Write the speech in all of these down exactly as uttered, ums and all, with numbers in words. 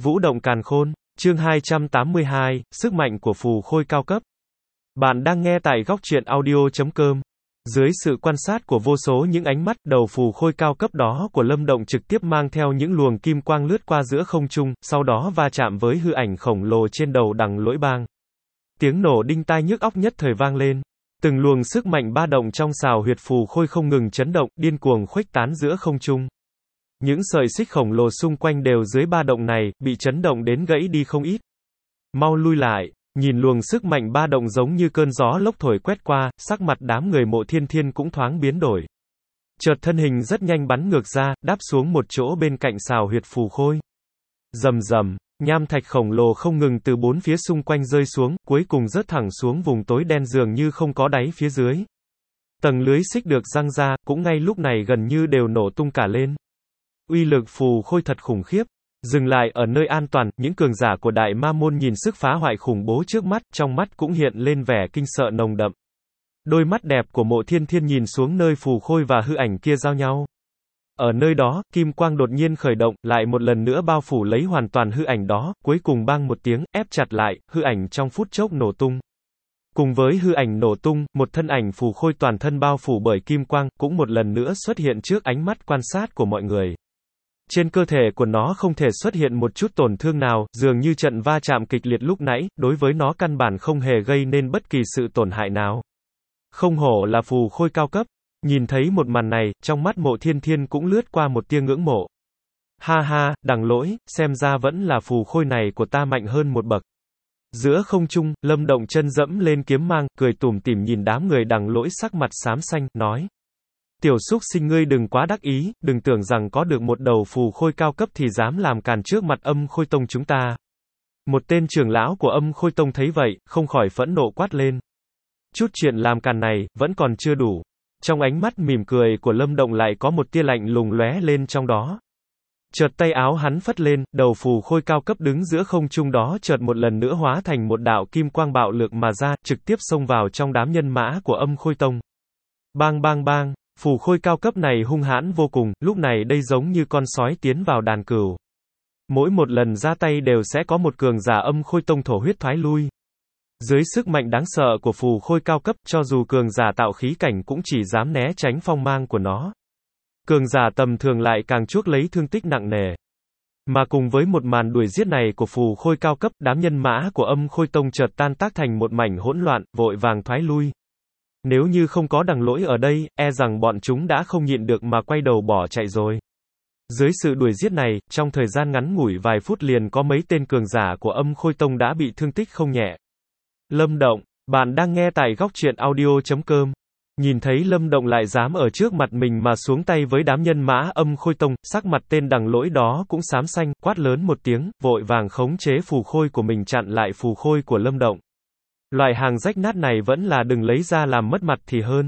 Vũ động càn khôn, chương hai trăm tám mươi hai, sức mạnh của phù khôi cao cấp. Bạn đang nghe tại góc truyện audio chấm com. Dưới sự quan sát của vô số những ánh mắt, đầu phù khôi cao cấp đó của Lâm Động trực tiếp mang theo những luồng kim quang lướt qua giữa không trung, sau đó va chạm với hư ảnh khổng lồ trên đầu Đằng Lỗi bang. Tiếng nổ đinh tai nhức óc nhất thời vang lên. Từng luồng sức mạnh ba động trong xào huyệt phù khôi không ngừng chấn động, điên cuồng khuếch tán giữa không trung. Những sợi xích khổng lồ xung quanh đều dưới ba động này, bị chấn động đến gãy đi không ít. Mau lui lại, nhìn luồng sức mạnh ba động giống như cơn gió lốc thổi quét qua, sắc mặt đám người Mộ Thiên Thiên cũng thoáng biến đổi. Chợt thân hình rất nhanh bắn ngược ra, đáp xuống một chỗ bên cạnh xào huyệt phù khôi. Rầm rầm, nham thạch khổng lồ không ngừng từ bốn phía xung quanh rơi xuống, cuối cùng rớt thẳng xuống vùng tối đen dường như không có đáy phía dưới. Tầng lưới xích được giăng ra, cũng ngay lúc này gần như đều nổ tung cả lên. Uy lực phù khôi thật khủng khiếp. Dừng lại ở nơi an toàn, những cường giả của Đại Ma Môn nhìn sức phá hoại khủng bố trước mắt, trong mắt cũng hiện lên vẻ kinh sợ nồng đậm. Đôi mắt đẹp của Mộ Thiên Thiên nhìn xuống nơi phù khôi và hư ảnh kia giao nhau. Ở nơi đó, kim quang đột nhiên khởi động, lại một lần nữa bao phủ lấy hoàn toàn hư ảnh đó, cuối cùng bang một tiếng, ép chặt lại, hư ảnh trong phút chốc nổ tung. Cùng với hư ảnh nổ tung, một thân ảnh phù khôi toàn thân bao phủ bởi kim quang, cũng một lần nữa xuất hiện trước ánh mắt quan sát của mọi người. Trên cơ thể của nó không thể xuất hiện một chút tổn thương nào, dường như trận va chạm kịch liệt lúc nãy, đối với nó căn bản không hề gây nên bất kỳ sự tổn hại nào. Không hổ là phù khôi cao cấp. Nhìn thấy một màn này, trong mắt Mộ Thiên Thiên cũng lướt qua một tia ngưỡng mộ. Ha ha, Đằng Lỗi, xem ra vẫn là phù khôi này của ta mạnh hơn một bậc. Giữa không trung, Lâm Động chân dẫm lên kiếm mang, cười tủm tỉm nhìn đám người Đằng Lỗi sắc mặt xám xanh, nói. Tiểu xúc sinh ngươi đừng quá đắc ý, đừng tưởng rằng có được một đầu phù khôi cao cấp thì dám làm càn trước mặt Âm Khôi Tông chúng ta. Một tên trưởng lão của Âm Khôi Tông thấy vậy, không khỏi phẫn nộ quát lên. Chút chuyện làm càn này, vẫn còn chưa đủ. Trong ánh mắt mỉm cười của Lâm Động lại có một tia lạnh lùng lóe lên trong đó. Chợt tay áo hắn phất lên, đầu phù khôi cao cấp đứng giữa không trung đó chợt một lần nữa hóa thành một đạo kim quang bạo lực mà ra, trực tiếp xông vào trong đám nhân mã của Âm Khôi Tông. Bang bang bang, phù khôi cao cấp này hung hãn vô cùng, lúc này đây giống như con sói tiến vào đàn cừu. Mỗi một lần ra tay đều sẽ có một cường giả Âm Khôi Tông thổ huyết thoái lui. Dưới sức mạnh đáng sợ của phù khôi cao cấp, cho dù cường giả tạo khí cảnh cũng chỉ dám né tránh phong mang của nó. Cường giả tầm thường lại càng chuốc lấy thương tích nặng nề. Mà cùng với một màn đuổi giết này của phù khôi cao cấp, đám nhân mã của Âm Khôi Tông chợt tan tác thành một mảnh hỗn loạn, vội vàng thoái lui. Nếu như không có Đằng Lỗi ở đây, e rằng bọn chúng đã không nhịn được mà quay đầu bỏ chạy rồi. Dưới sự đuổi giết này, trong thời gian ngắn ngủi vài phút liền có mấy tên cường giả của Âm Khôi Tông đã bị thương tích không nhẹ. Lâm Động, bạn đang nghe tại góc truyện audio chấm com. Nhìn thấy Lâm Động lại dám ở trước mặt mình mà xuống tay với đám nhân mã Âm Khôi Tông, sắc mặt tên Đằng Lỗi đó cũng xám xanh, quát lớn một tiếng, vội vàng khống chế phù khôi của mình chặn lại phù khôi của Lâm Động. Loại hàng rách nát này vẫn là đừng lấy ra làm mất mặt thì hơn.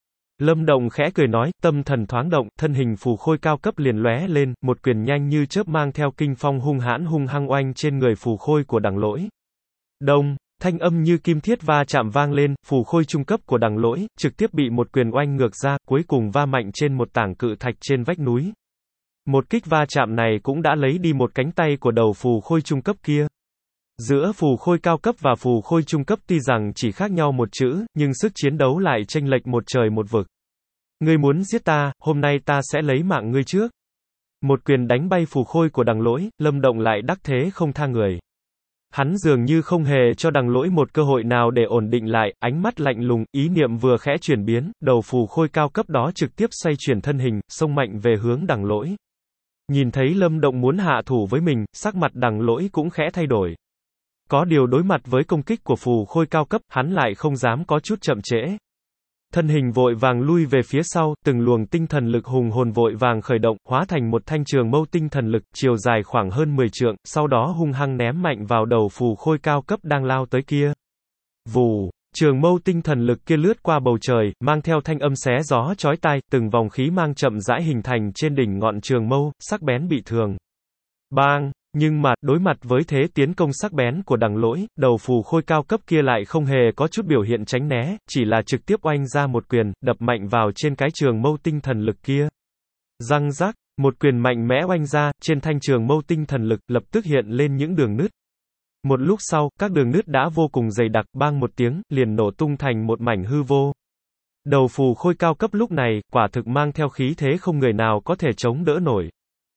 Lâm Động khẽ cười nói, tâm thần thoáng động, thân hình phù khôi cao cấp liền lóe lên, một quyền nhanh như chớp mang theo kinh phong hung hãn hung hăng oanh trên người phù khôi của Đằng Lỗi. Đông, thanh âm như kim thiết va chạm vang lên, phù khôi trung cấp của Đằng Lỗi, trực tiếp bị một quyền oanh ngược ra, cuối cùng va mạnh trên một tảng cự thạch trên vách núi. Một kích va chạm này cũng đã lấy đi một cánh tay của đầu phù khôi trung cấp kia. Giữa phù khôi cao cấp và phù khôi trung cấp tuy rằng chỉ khác nhau một chữ, nhưng sức chiến đấu lại chênh lệch một trời một vực. Ngươi muốn giết ta, hôm nay ta sẽ lấy mạng ngươi trước. Một quyền đánh bay phù khôi của Đằng Lỗi, Lâm Động lại đắc thế không tha người. Hắn dường như không hề cho Đằng Lỗi một cơ hội nào để ổn định lại, ánh mắt lạnh lùng, ý niệm vừa khẽ chuyển biến, đầu phù khôi cao cấp đó trực tiếp xoay chuyển thân hình, xông mạnh về hướng Đằng Lỗi. Nhìn thấy Lâm Động muốn hạ thủ với mình, sắc mặt Đằng Lỗi cũng khẽ thay đổi. Có điều đối mặt với công kích của phù khôi cao cấp, hắn lại không dám có chút chậm trễ. Thân hình vội vàng lui về phía sau, từng luồng tinh thần lực hùng hồn vội vàng khởi động, hóa thành một thanh trường mâu tinh thần lực, chiều dài khoảng hơn mười trượng, sau đó hung hăng ném mạnh vào đầu phù khôi cao cấp đang lao tới kia. Vù, trường mâu tinh thần lực kia lướt qua bầu trời, mang theo thanh âm xé gió chói tai, từng vòng khí mang chậm rãi hình thành trên đỉnh ngọn trường mâu, sắc bén bị thường. Bang! Nhưng mà, đối mặt với thế tiến công sắc bén của Đằng Lỗi, đầu phù khôi cao cấp kia lại không hề có chút biểu hiện tránh né, chỉ là trực tiếp oanh ra một quyền, đập mạnh vào trên cái trường mâu tinh thần lực kia. Răng rắc, Một quyền mạnh mẽ oanh ra, trên thanh trường mâu tinh thần lực, lập tức hiện lên những đường nứt. Một lúc sau, các đường nứt đã vô cùng dày đặc, bang một tiếng, liền nổ tung thành một mảnh hư vô. Đầu phù khôi cao cấp lúc này, quả thực mang theo khí thế không người nào có thể chống đỡ nổi.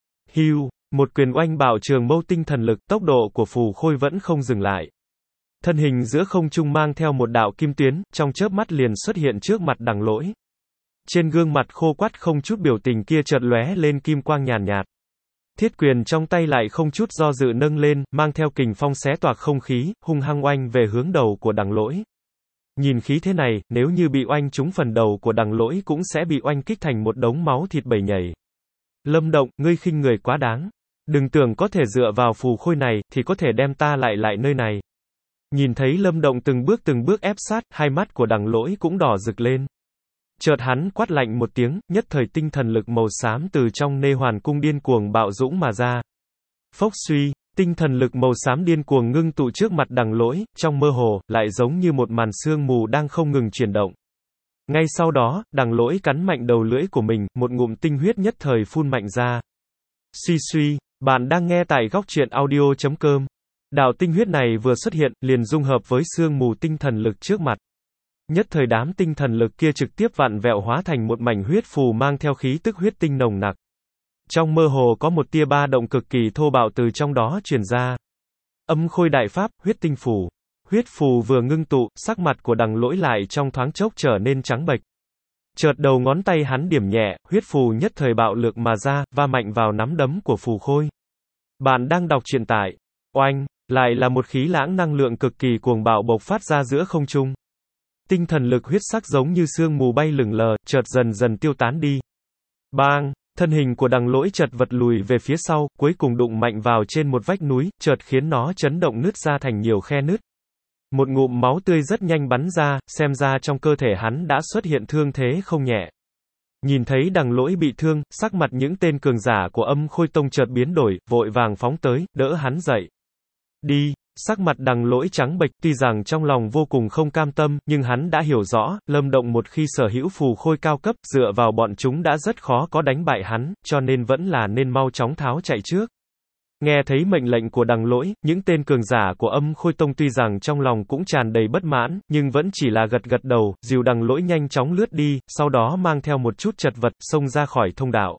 Hưu, một quyền oanh bạo trường mâu tinh thần lực, tốc độ của phù khôi vẫn không dừng lại. Thân hình giữa không trung mang theo một đạo kim tuyến, trong chớp mắt liền xuất hiện trước mặt Đằng Lỗi. Trên gương mặt khô quắt không chút biểu tình kia chợt lóe lên kim quang nhàn nhạt. Thiết quyền trong tay lại không chút do dự nâng lên, mang theo kình phong xé toạc không khí, hung hăng oanh về hướng đầu của Đằng Lỗi. Nhìn khí thế này, nếu như bị oanh trúng phần đầu của Đằng Lỗi cũng sẽ bị oanh kích thành một đống máu thịt bầy nhảy. Lâm Động, ngươi khinh người quá đáng. Đừng tưởng có thể dựa vào phù khôi này, thì có thể đem ta lại lại nơi này. Nhìn thấy Lâm Động từng bước từng bước ép sát, hai mắt của Đằng Lỗi cũng đỏ rực lên. Chợt hắn quát lạnh một tiếng, nhất thời tinh thần lực màu xám từ trong nê hoàn cung điên cuồng bạo dũng mà ra. Phốc suy, tinh thần lực màu xám điên cuồng ngưng tụ trước mặt Đằng Lỗi, trong mơ hồ, lại giống như một màn sương mù đang không ngừng chuyển động. Ngay sau đó, Đằng Lỗi cắn mạnh đầu lưỡi của mình, một ngụm tinh huyết nhất thời phun mạnh ra. Suy suy, bạn đang nghe tại góc truyện audio chấm com. Đạo tinh huyết này vừa xuất hiện, liền dung hợp với sương mù tinh thần lực trước mặt. Nhất thời đám tinh thần lực kia trực tiếp vặn vẹo hóa thành một mảnh huyết phù mang theo khí tức huyết tinh nồng nặc. Trong mơ hồ có một tia ba động cực kỳ thô bạo từ trong đó truyền ra. Âm khôi đại pháp, huyết tinh phù. Huyết phù vừa ngưng tụ, sắc mặt của Đằng Lỗi lại trong thoáng chốc trở nên trắng bệch. Chợt đầu ngón tay hắn điểm nhẹ, huyết phù nhất thời bạo lực mà ra, va mạnh vào nắm đấm của phù khôi. Bạn đang đọc truyện tại oanh, lại là một khí lãng năng lượng cực kỳ cuồng bạo bộc phát ra giữa không trung. Tinh thần lực huyết sắc giống như sương mù bay lửng lờ, chợt dần dần tiêu tán đi. Bang, thân hình của Đằng Lỗi chợt vật lùi về phía sau, cuối cùng đụng mạnh vào trên một vách núi, chợt khiến nó chấn động nứt ra thành nhiều khe nứt. Một ngụm máu tươi rất nhanh bắn ra, xem ra trong cơ thể hắn đã xuất hiện thương thế không nhẹ. Nhìn thấy Đằng Lỗi bị thương, sắc mặt những tên cường giả của Âm Khôi Tông chợt biến đổi, vội vàng phóng tới, đỡ hắn dậy. Đi, sắc mặt Đằng Lỗi trắng bệch, tuy rằng trong lòng vô cùng không cam tâm, nhưng hắn đã hiểu rõ, Lâm Động một khi sở hữu phù khôi cao cấp, dựa vào bọn chúng đã rất khó có đánh bại hắn, cho nên vẫn là nên mau chóng tháo chạy trước. Nghe thấy mệnh lệnh của Đằng Lỗi, những tên cường giả của Âm Khôi Tông tuy rằng trong lòng cũng tràn đầy bất mãn, nhưng vẫn chỉ là gật gật đầu, dìu Đằng Lỗi nhanh chóng lướt đi, sau đó mang theo một chút chật vật, xông ra khỏi thông đạo.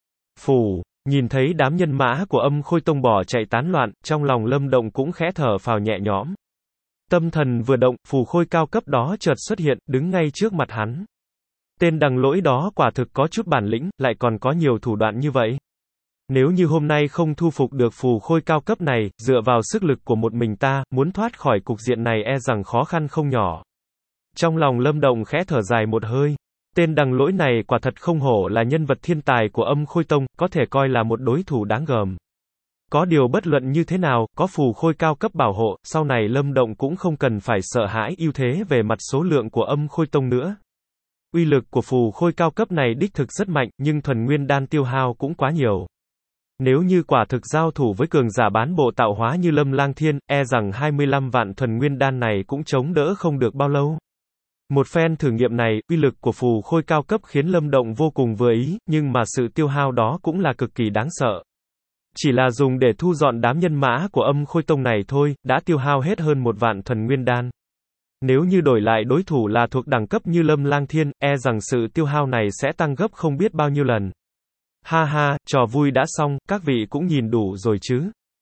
Phù, nhìn thấy đám nhân mã của Âm Khôi Tông bỏ chạy tán loạn, trong lòng Lâm Động cũng khẽ thở phào nhẹ nhõm. Tâm thần vừa động, phù khôi cao cấp đó chợt xuất hiện, đứng ngay trước mặt hắn. Tên Đằng Lỗi đó quả thực có chút bản lĩnh, lại còn có nhiều thủ đoạn như vậy. Nếu như hôm nay không thu phục được phù khôi cao cấp này, dựa vào sức lực của một mình ta, muốn thoát khỏi cục diện này e rằng khó khăn không nhỏ. Trong lòng Lâm Động khẽ thở dài một hơi. Tên Đằng Lỗi này quả thật không hổ là nhân vật thiên tài của Âm Khôi Tông, có thể coi là một đối thủ đáng gờm. Có điều bất luận như thế nào, có phù khôi cao cấp bảo hộ, sau này Lâm Động cũng không cần phải sợ hãi ưu thế về mặt số lượng của Âm Khôi Tông nữa. Uy lực của phù khôi cao cấp này đích thực rất mạnh, nhưng thuần nguyên đan tiêu hao cũng quá nhiều. Nếu như quả thực giao thủ với cường giả bán bộ tạo hóa như Lâm Lang Thiên, e rằng hai mươi lăm vạn thuần nguyên đan này cũng chống đỡ không được bao lâu. Một phen thử nghiệm này, uy lực của phù khôi cao cấp khiến Lâm Động vô cùng vừa ý, nhưng mà sự tiêu hao đó cũng là cực kỳ đáng sợ. Chỉ là dùng để thu dọn đám nhân mã của Âm Khôi Tông này thôi, đã tiêu hao hết hơn một vạn thuần nguyên đan. Nếu như đổi lại đối thủ là thuộc đẳng cấp như Lâm Lang Thiên, e rằng sự tiêu hao này sẽ tăng gấp không biết bao nhiêu lần. Ha ha, trò vui đã xong, các vị cũng nhìn đủ rồi chứ.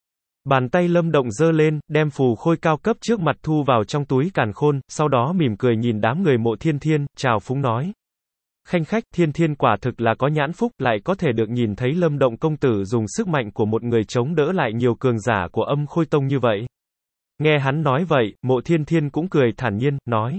Bàn tay Lâm Động giơ lên, đem phù khôi cao cấp trước mặt thu vào trong túi càn khôn, sau đó mỉm cười nhìn đám người Mộ Thiên Thiên, chào phúng nói. Khanh khách, Thiên Thiên quả thực là có nhãn phúc, lại có thể được nhìn thấy Lâm Động công tử dùng sức mạnh của một người chống đỡ lại nhiều cường giả của Âm Khôi Tông như vậy. Nghe hắn nói vậy, Mộ Thiên Thiên cũng cười thản nhiên, nói.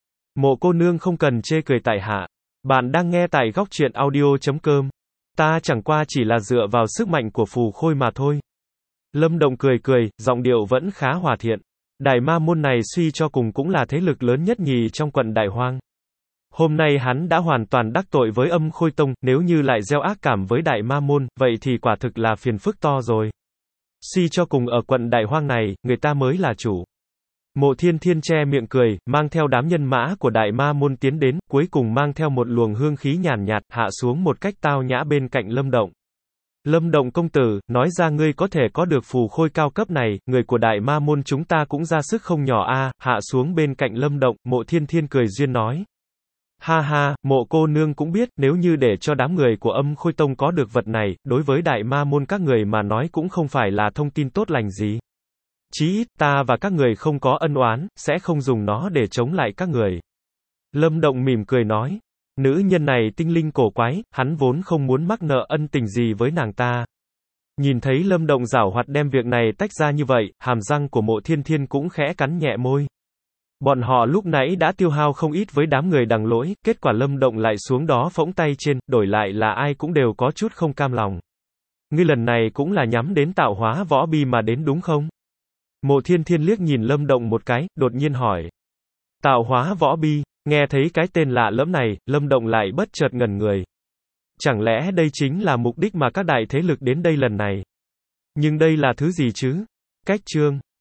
Mộ cô nương không cần chê cười tại hạ. Bạn đang nghe tại góc truyện audio chấm com. Ta chẳng qua chỉ là dựa vào sức mạnh của phù khôi mà thôi. Lâm Động cười cười, giọng điệu vẫn khá hòa thiện. Đại Ma Môn này suy cho cùng cũng là thế lực lớn nhất nhì trong quận Đại Hoang. Hôm nay hắn đã hoàn toàn đắc tội với Âm Khôi Tông, nếu như lại gieo ác cảm với Đại Ma Môn, vậy thì quả thực là phiền phức to rồi. Suy cho cùng ở quận Đại Hoang này, người ta mới là chủ. Mộ Thiên Thiên che miệng cười, mang theo đám nhân mã của Đại Ma Môn tiến đến, cuối cùng mang theo một luồng hương khí nhàn nhạt, hạ xuống một cách tao nhã bên cạnh Lâm Động. Lâm Động công tử, nói ra ngươi có thể có được phù khôi cao cấp này, người của đại ma môn chúng ta cũng ra sức không nhỏ a. Hạ xuống bên cạnh Lâm Động, Mộ Thiên Thiên cười duyên nói. Ha ha, Mộ cô nương cũng biết, nếu như để cho đám người của Âm Khôi Tông có được vật này, đối với đại ma môn các người mà nói cũng không phải là thông tin tốt lành gì. Chí ít, ta và các người không có ân oán, sẽ không dùng nó để chống lại các người. Lâm Động mỉm cười nói. Nữ nhân này tinh linh cổ quái, hắn vốn không muốn mắc nợ ân tình gì với nàng ta. Nhìn thấy Lâm Động giảo hoạt đem việc này tách ra như vậy, hàm răng của Mộ Thiên Thiên cũng khẽ cắn nhẹ môi. Bọn họ lúc nãy đã tiêu hao không ít với đám người đằng lỗi, kết quả Lâm Động lại xuống đó phỗng tay trên, đổi lại là ai cũng đều có chút không cam lòng. Ngươi lần này cũng là nhắm đến tạo hóa võ bi mà đến đúng không? Mộ Thiên Thiên liếc nhìn Lâm Động một cái, đột nhiên hỏi. Tạo hóa võ bi, nghe thấy cái tên lạ lẫm này, Lâm Động lại bất chợt ngẩn người. Chẳng lẽ đây chính là mục đích mà các đại thế lực đến đây lần này? Nhưng đây là thứ gì chứ? Cách chương